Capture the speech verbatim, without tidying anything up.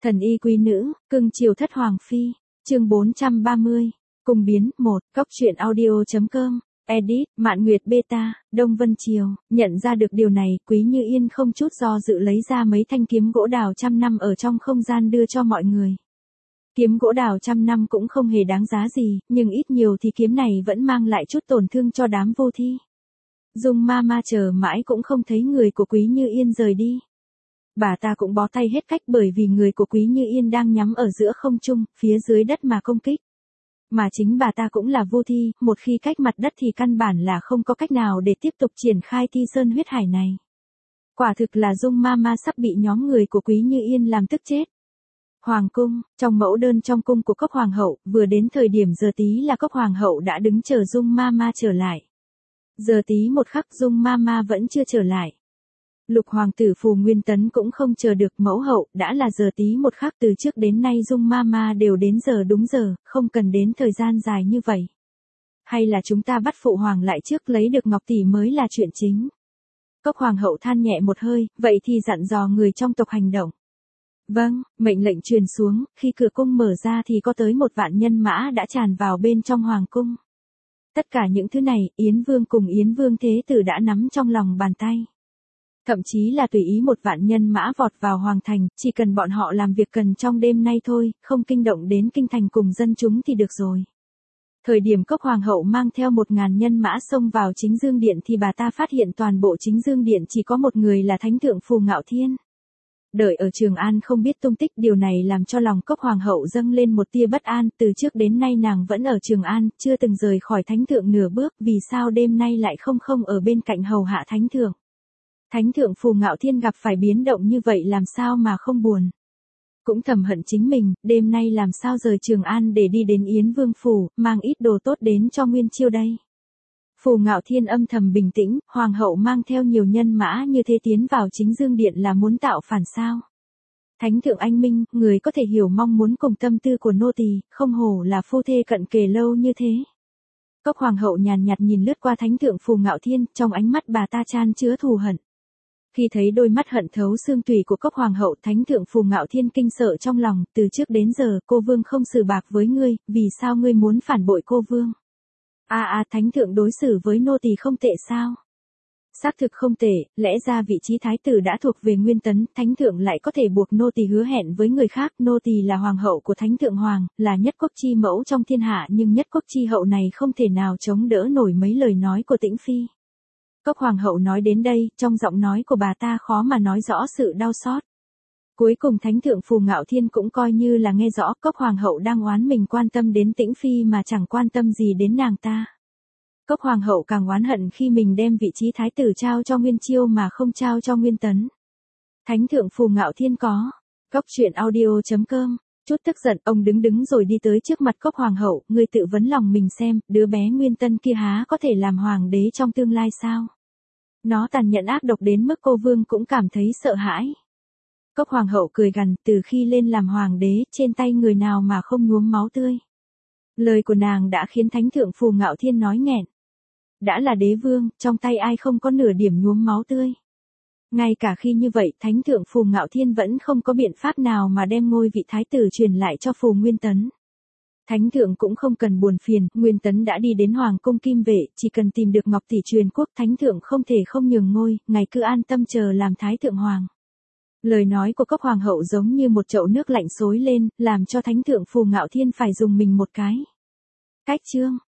Thần y quý nữ, cưng chiều thất hoàng phi, chương bốn trăm ba mươi, cùng biến, một, cóc truyện audio.com, edit, Mạn Nguyệt Beta, Đông Vân Triều, nhận ra được điều này, Quý Như Yên không chút do dự lấy ra mấy thanh kiếm gỗ đào trăm năm ở trong không gian đưa cho mọi người. Kiếm gỗ đào trăm năm cũng không hề đáng giá gì, nhưng ít nhiều thì kiếm này vẫn mang lại chút tổn thương cho đám vô thi. Dung ma ma chờ mãi cũng không thấy người của Quý Như Yên rời đi. Bà ta cũng bó tay hết cách bởi vì người của Quý Như Yên đang nhắm ở giữa không trung, phía dưới đất mà công kích. Mà chính bà ta cũng là vô thi, một khi cách mặt đất thì căn bản là không có cách nào để tiếp tục triển khai thi sơn huyết hải này. Quả thực là Dung ma ma sắp bị nhóm người của Quý Như Yên làm tức chết. Hoàng cung, trong mẫu đơn trong cung của Cốc Hoàng hậu, vừa đến thời điểm giờ tí là Cốc Hoàng hậu đã đứng chờ Dung ma ma trở lại. Giờ tí một khắc Dung ma ma vẫn chưa trở lại. Lục hoàng tử Phù Nguyên Tấn cũng không chờ được mẫu hậu, đã là giờ tí một khắc từ trước đến nay Dung ma ma đều đến giờ đúng giờ, không cần đến thời gian dài như vậy. Hay là chúng ta bắt phụ hoàng lại trước lấy được ngọc tỷ mới là chuyện chính. Cốc hoàng hậu than nhẹ một hơi, vậy thì dặn dò người trong tộc hành động. Vâng, mệnh lệnh truyền xuống, khi cửa cung mở ra thì có tới một vạn nhân mã đã tràn vào bên trong hoàng cung. Tất cả những thứ này, Yến Vương cùng Yến Vương Thế Tử đã nắm trong lòng bàn tay. Thậm chí là tùy ý một vạn nhân mã vọt vào hoàng thành, chỉ cần bọn họ làm việc cần trong đêm nay thôi, không kinh động đến kinh thành cùng dân chúng thì được rồi. Thời điểm Cốc Hoàng hậu mang theo một ngàn nhân mã xông vào Chính Dương Điện thì bà ta phát hiện toàn bộ Chính Dương Điện chỉ có một người là Thánh Thượng Phù Ngạo Thiên. Đợi ở Trường An không biết tung tích, điều này làm cho lòng Cốc Hoàng hậu dâng lên một tia bất an, từ trước đến nay nàng vẫn ở Trường An, chưa từng rời khỏi Thánh Thượng nửa bước, vì sao đêm nay lại không không ở bên cạnh hầu hạ Thánh Thượng. Thánh Thượng Phù Ngạo Thiên gặp phải biến động như vậy làm sao mà không buồn. Cũng thầm hận chính mình, đêm nay làm sao rời Trường An để đi đến Yến Vương Phủ, mang ít đồ tốt đến cho Nguyên Chiêu đây. Phù Ngạo Thiên âm thầm bình tĩnh, Hoàng hậu mang theo nhiều nhân mã như thế tiến vào Chính Dương Điện là muốn tạo phản sao. Thánh Thượng anh minh, người có thể hiểu mong muốn cùng tâm tư của nô tỳ, không hổ là phu thê cận kề lâu như thế. Cốc Hoàng hậu nhàn nhạt nhìn lướt qua Thánh Thượng Phù Ngạo Thiên, trong ánh mắt bà ta chan chứa thù hận. Khi thấy đôi mắt hận thấu xương tủy của Cốc Hoàng hậu, Thánh Thượng Phù Ngạo Thiên kinh sợ trong lòng, từ trước đến giờ cô vương không xử bạc với ngươi, vì sao ngươi muốn phản bội cô vương? A à, a Thánh Thượng đối xử với nô tỳ không tệ sao? Xác thực không tệ, lẽ ra vị trí thái tử đã thuộc về Nguyên Tấn, Thánh Thượng lại có thể buộc nô tỳ hứa hẹn với người khác, nô tỳ là hoàng hậu của Thánh Thượng Hoàng, là nhất quốc chi mẫu trong thiên hạ, nhưng nhất quốc chi hậu này không thể nào chống đỡ nổi mấy lời nói của Tĩnh Phi. Cốc Hoàng hậu nói đến đây, trong giọng nói của bà ta khó mà nói rõ sự đau xót. Cuối cùng Thánh Thượng Phù Ngạo Thiên cũng coi như là nghe rõ Cốc Hoàng hậu đang oán mình quan tâm đến Tĩnh Phi mà chẳng quan tâm gì đến nàng ta. Cốc Hoàng hậu càng oán hận khi mình đem vị trí thái tử trao cho Nguyên Chiêu mà không trao cho Nguyên Tấn. Thánh Thượng Phù Ngạo Thiên có. Cốc truyện audio.com. Chút tức giận, ông đứng đứng rồi đi tới trước mặt Cốc Hoàng hậu, người tự vấn lòng mình xem, đứa bé Nguyên Tân kia há có thể làm hoàng đế trong tương lai sao? Nó tàn nhẫn ác độc đến mức cô vương cũng cảm thấy sợ hãi. Cốc Hoàng hậu cười gằn, từ khi lên làm hoàng đế, trên tay người nào mà không nhuốm máu tươi. Lời của nàng đã khiến Thánh Thượng Phù Ngạo Thiên nói nghẹn. Đã là đế vương, trong tay ai không có nửa điểm nhuốm máu tươi. Ngay cả khi như vậy, Thánh Thượng Phù Ngạo Thiên vẫn không có biện pháp nào mà đem ngôi vị thái tử truyền lại cho Phù Nguyên Tấn. Thánh Thượng cũng không cần buồn phiền, Nguyên Tấn đã đi đến Hoàng cung Kim Vệ, chỉ cần tìm được Ngọc tỷ truyền quốc, Thánh Thượng không thể không nhường ngôi, ngài cứ an tâm chờ làm Thái Thượng Hoàng. Lời nói của Cốc Hoàng hậu giống như một chậu nước lạnh xối lên, làm cho Thánh Thượng Phù Ngạo Thiên phải dùng mình một cái. Cách chương,